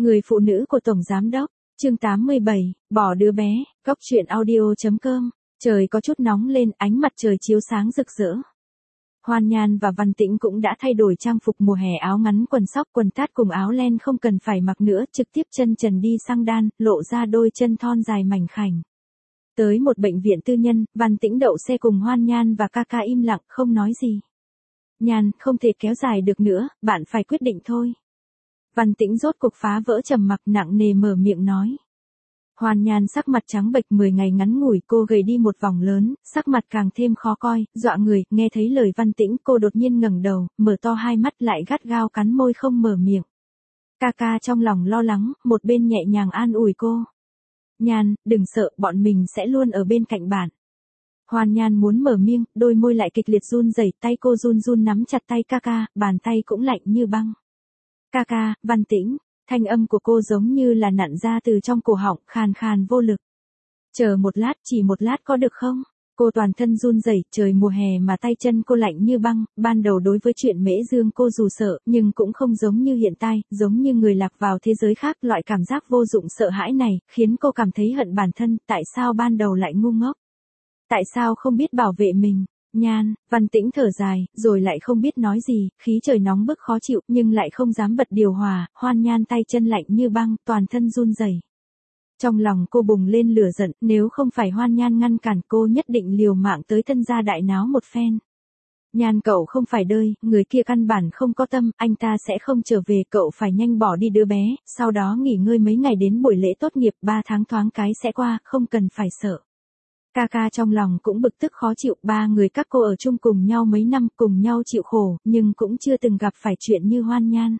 Người phụ nữ của Tổng Giám Đốc, chương 87, bỏ đứa bé, góc chuyện audio.com, trời có chút nóng lên, ánh mặt trời chiếu sáng rực rỡ. Hoan Nhan và Văn Tĩnh cũng đã thay đổi trang phục mùa hè, áo ngắn quần sóc quần tát cùng áo len không cần phải mặc nữa, trực tiếp chân trần đi sang đan, lộ ra đôi chân thon dài mảnh khảnh. Tới một bệnh viện tư nhân, Văn Tĩnh đậu xe cùng Hoan Nhan và ca ca im lặng không nói gì. Nhan, không thể kéo dài được nữa, bạn phải quyết định thôi. Văn Tĩnh rốt cuộc phá vỡ trầm mặc, nặng nề mở miệng nói. Hoan Nhan sắc mặt trắng bệch, 10 ngày ngắn ngủi cô gầy đi một vòng lớn, sắc mặt càng thêm khó coi, dọa người. Nghe thấy lời Văn Tĩnh, cô đột nhiên ngẩng đầu, mở to hai mắt lại gắt gao cắn môi không mở miệng. Ca ca trong lòng lo lắng, một bên nhẹ nhàng an ủi cô. Nhan, đừng sợ, bọn mình sẽ luôn ở bên cạnh bạn. Hoan Nhan muốn mở miệng, đôi môi lại kịch liệt run rẩy, tay cô run run nắm chặt tay ca ca, bàn tay cũng lạnh như băng. Ca ca, Văn Tĩnh, thanh âm của cô giống như là nặn ra từ trong cổ họng, khàn khàn vô lực. Chờ một lát, chỉ một lát có được không? Cô toàn thân run rẩy, trời mùa hè mà tay chân cô lạnh như băng. Ban đầu đối với chuyện Mễ Dương cô dù sợ, nhưng cũng không giống như hiện tại, giống như người lạc vào thế giới khác. Loại cảm giác vô dụng sợ hãi này, khiến cô cảm thấy hận bản thân. Tại sao ban đầu lại ngu ngốc? Tại sao không biết bảo vệ mình? Nhan, Văn Tĩnh thở dài, rồi lại không biết nói gì, khí trời nóng bức khó chịu, nhưng lại không dám bật điều hòa. Hoan Nhan tay chân lạnh như băng, toàn thân run rẩy. Trong lòng cô bùng lên lửa giận, nếu không phải Hoan Nhan ngăn cản cô nhất định liều mạng tới Tân gia đại náo một phen. Nhan, cậu không phải đơi, người kia căn bản không có tâm, anh ta sẽ không trở về, cậu phải nhanh bỏ đi đứa bé, sau đó nghỉ ngơi mấy ngày đến buổi lễ tốt nghiệp, 3 tháng thoáng cái sẽ qua, không cần phải sợ. Ca ca trong lòng cũng bực tức khó chịu, 3 người các cô ở chung cùng nhau mấy năm, cùng nhau chịu khổ, nhưng cũng chưa từng gặp phải chuyện như Hoan Nhan.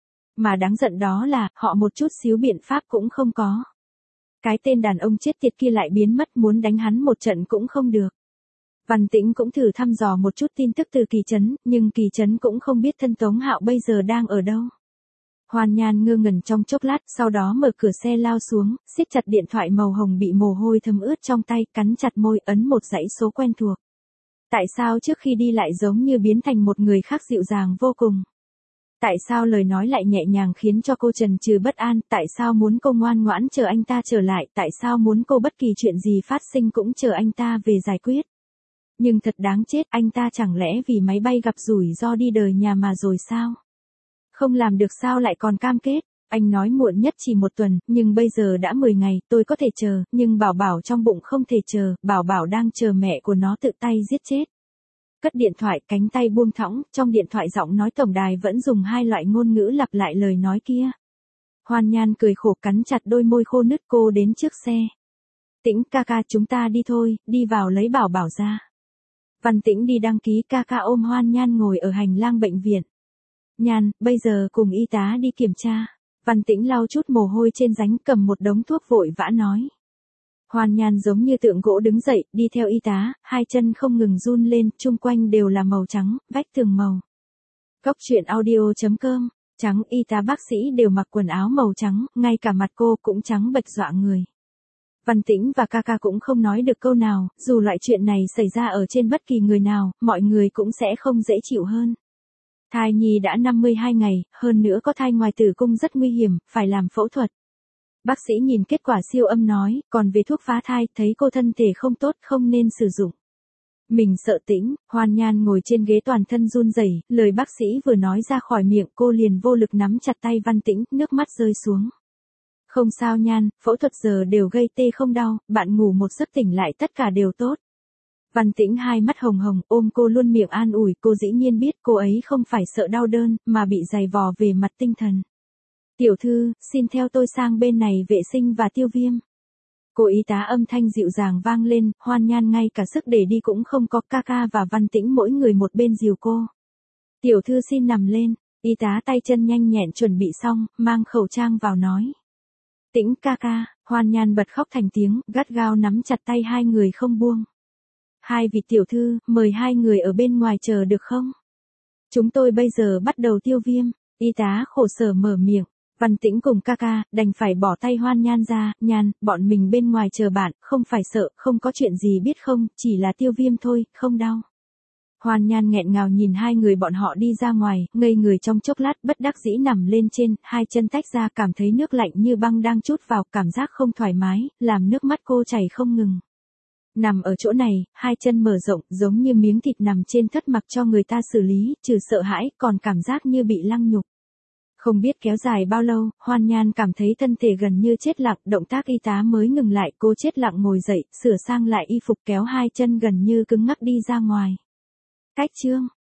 Mà đáng giận đó là, họ một chút xíu biện pháp cũng không có. Cái tên đàn ông chết tiệt kia lại biến mất, muốn đánh hắn một trận cũng không được. Văn Tĩnh cũng thử thăm dò một chút tin tức từ Kỳ Trấn, nhưng Kỳ Trấn cũng không biết thân Tống Hạo bây giờ đang ở đâu. Hoan Nhan ngơ ngẩn trong chốc lát, sau đó mở cửa xe lao xuống, siết chặt điện thoại màu hồng bị mồ hôi thấm ướt trong tay, cắn chặt môi, ấn một dãy số quen thuộc. Tại sao trước khi đi lại giống như biến thành một người khác dịu dàng vô cùng? Tại sao lời nói lại nhẹ nhàng khiến cho cô chần chừ bất an? Tại sao muốn cô ngoan ngoãn chờ anh ta trở lại? Tại sao muốn cô bất kỳ chuyện gì phát sinh cũng chờ anh ta về giải quyết? Nhưng thật đáng chết, anh ta chẳng lẽ vì máy bay gặp rủi ro đi đời nhà mà rồi sao? Không làm được sao lại còn cam kết? Anh nói muộn nhất chỉ 1 tuần, nhưng bây giờ đã 10 ngày, tôi có thể chờ, nhưng Bảo Bảo trong bụng không thể chờ, Bảo Bảo đang chờ mẹ của nó tự tay giết chết. Cất điện thoại, cánh tay buông thõng, trong điện thoại giọng nói tổng đài vẫn dùng 2 loại ngôn ngữ lặp lại lời nói kia. Hoan Nhan cười khổ cắn chặt đôi môi khô nứt, cô đến trước xe. Tĩnh ca ca, chúng ta đi thôi, đi vào lấy Bảo Bảo ra. Văn Tĩnh đi đăng ký, ca ca ôm Hoan Nhan ngồi ở hành lang bệnh viện. Nhan, bây giờ cùng y tá đi kiểm tra. Văn Tĩnh lau chút mồ hôi trên ránh, cầm một đống thuốc vội vã nói. Hoan Nhan giống như tượng gỗ đứng dậy, đi theo y tá, 2 chân không ngừng run lên, chung quanh đều là màu trắng, vách tường màu. Góc chuyện audio.com, trắng, y tá bác sĩ đều mặc quần áo màu trắng, ngay cả mặt cô cũng trắng bệch dọa người. Văn Tĩnh và ca ca cũng không nói được câu nào, dù loại chuyện này xảy ra ở trên bất kỳ người nào, mọi người cũng sẽ không dễ chịu hơn. Thai nhi đã 52 ngày, hơn nữa có thai ngoài tử cung rất nguy hiểm, phải làm phẫu thuật. Bác sĩ nhìn kết quả siêu âm nói, còn về thuốc phá thai, thấy cô thân thể không tốt, không nên sử dụng. Mình sợ Tĩnh, Hoan Nhan ngồi trên ghế toàn thân run rẩy, lời bác sĩ vừa nói ra khỏi miệng cô liền vô lực nắm chặt tay Văn Tĩnh, nước mắt rơi xuống. Không sao Nhan, phẫu thuật giờ đều gây tê không đau, bạn ngủ một giấc tỉnh lại tất cả đều tốt. Văn Tĩnh hai mắt hồng hồng, ôm cô luôn miệng an ủi, cô dĩ nhiên biết cô ấy không phải sợ đau đớn, mà bị dày vò về mặt tinh thần. Tiểu thư, xin theo tôi sang bên này vệ sinh và tiêu viêm. Cô y tá âm thanh dịu dàng vang lên, Hoan Nhan ngay cả sức để đi cũng không có, ca ca và Văn Tĩnh mỗi người một bên dìu cô. Tiểu thư xin nằm lên, y tá tay chân nhanh nhẹn chuẩn bị xong, mang khẩu trang vào nói. Tĩnh ca ca, Hoan Nhan bật khóc thành tiếng, gắt gao nắm chặt tay 2 người không buông. 2 vị tiểu thư, mời 2 người ở bên ngoài chờ được không? Chúng tôi bây giờ bắt đầu tiêu viêm, y tá khổ sở mở miệng. Văn Tĩnh cùng ca ca, đành phải bỏ tay Hoan Nhan ra, Nhan, bọn mình bên ngoài chờ bạn, không phải sợ, không có chuyện gì biết không, chỉ là tiêu viêm thôi, không đau. Hoan Nhan nghẹn ngào nhìn hai người bọn họ đi ra ngoài, ngây người trong chốc lát bất đắc dĩ nằm lên trên, hai chân tách ra cảm thấy nước lạnh như băng đang trút vào, cảm giác không thoải mái, làm nước mắt cô chảy không ngừng. Nằm ở chỗ này, hai chân mở rộng, giống như miếng thịt nằm trên thất mặc cho người ta xử lý, trừ sợ hãi, còn cảm giác như bị lăng nhục. Không biết kéo dài bao lâu, Hoan Nhan cảm thấy thân thể gần như chết lặng, động tác y tá mới ngừng lại, cô chết lặng ngồi dậy, sửa sang lại y phục kéo hai chân gần như cứng ngắc đi ra ngoài. Cách chương